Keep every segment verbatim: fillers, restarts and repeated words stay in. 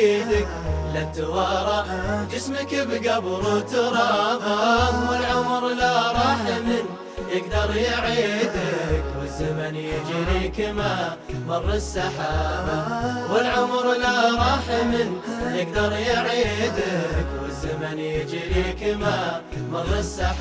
يفيدك، لا توارى جسمك بقبر ترابه، والعمر لا راح من يقدر يعيدك، والزمن يجري كما مر السحابة، والعمر لا راح من يقدر يعيدك، والزمن يجري كما مر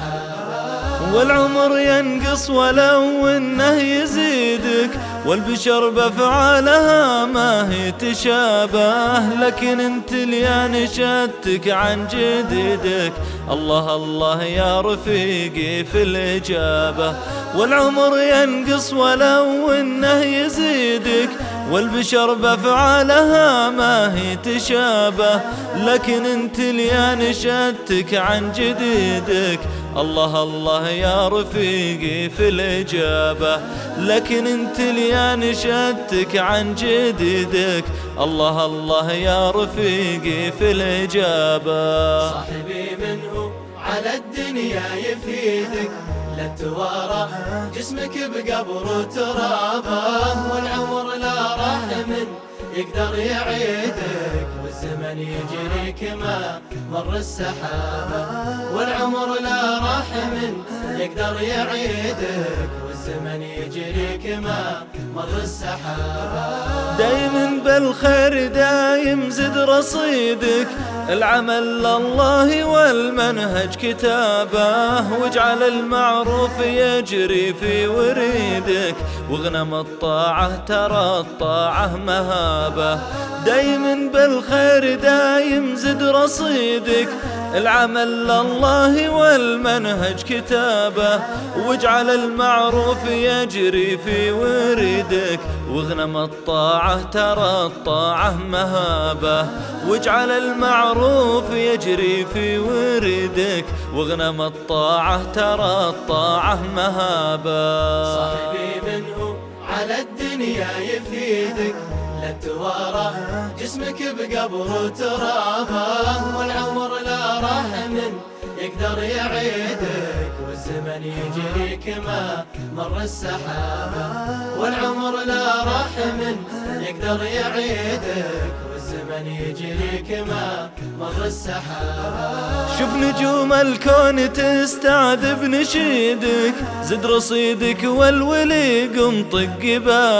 السحابة. والعمر ينقص ولو انه يزيدك، والبشر بافعالها ما هي تشابه، لكن انت اللي نشدتك عن جديدك، الله الله يا رفيقي في الإجابة. والعمر ينقص ولو انه يزيدك، والبشر بافعالها ما هي تشابه، لكن انت اللي نشدتك عن جديدك، الله الله يا رفيقي في الإجابة. لكن انت اللي نشدتك عن جديدك، الله الله يا رفيقي في الإجابة. صاحبي منه على الدنيا يفيدك، لا توارى جسمك بقبر ترابه، والعمر لا راح من يقدر يعيدك، والزمن يجري كما مر السحابة، والعمر لا راح من يقدر يعيدك، والزمن يجري كما مر السحابة. دايم بالخير دايم زد رصيدك، العمل لله والمنهج كتابه، واجعل المعروف يجري في وريدك، واغنم الطاعة ترى الطاعة مهابة. دايم بالخير دايم زد رصيدك، العمل لله والمنهج كتابه، واجعل المعروف يجري في وريدك، واغنم الطاعة ترى الطاعة مهابة. واجعل المعروف يجري في وريدك، واغنم الطاعة ترى الطاعة مهابة. صاحبي منه على الدنيا يفيدك، لا توارى جسمك بقبر ترابه، والعمر لا راح من يقدر يعيدك، والزمن يجري كما مر السحابة، والعمر لا راح من يقدر يعيدك، والزمن يجري كما مر السحابة. شوف نجوم الكون تستعذب نشيدك، زد رصيدك والولي قم طق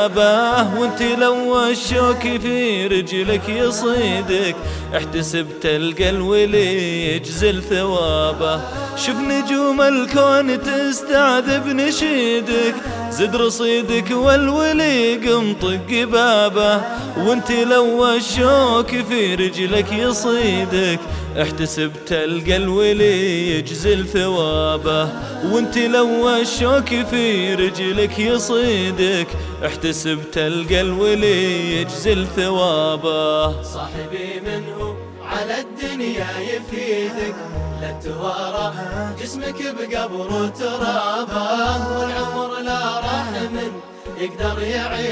بابه، وانت لو الشوك في رجلك يصيدك، احتسب تلقى الولي يجزل ثوابه. شوف نجوم الكون تستعذب نشيدك، زد رصيدك والولي قم طق بابه، وانت لو الشوك في رجلك يصيدك، احتسب تلقى الولي يجزل ثوابه. وانت لو الشوك في رجلك يصيدك، احتسب تلقى الولي يجزل ثوابه. صاحبي منه على الدنيا يفيدك، لا توارى جسمك بقبر ترابه، والعمر لا راح من يقدر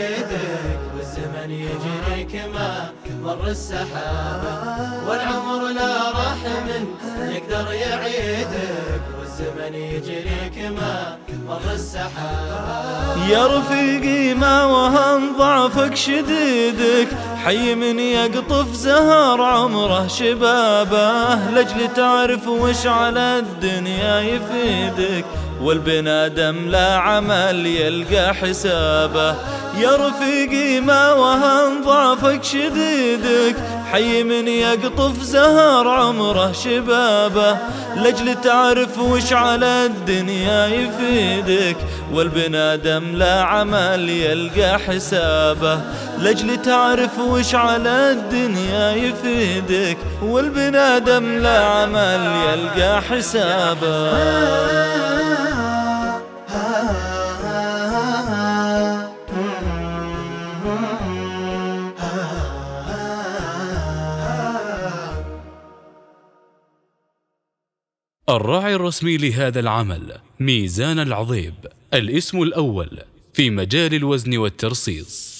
يعيدك، والزمن يجري كما مر السحابة، والعمر لا راح من يقدر يعيدك، والزمن يجري كما مر السحابة. يا رفيقي ما وهن ضعفك شديدك، حي من يقطف زهر عمره شبابه، لجل تعرف وش على الدنيا يفيدك، والبنادم لا عمل يلقى حسابه. يا رفيقي ما وهن ضعفك شديدك، حي من يقطف زهر عمره شبابه، لجل تعرف وش على الدنيا يفيدك، والبنادم لا عمل يلقى حسابه. لجل تعرف وش على الدنيا يفيدك، والبنادم لا عمل يلقى حسابه. الراعي الرسمي لهذا العمل ميزان العظيب، الاسم الأول في مجال الوزن والترصيص.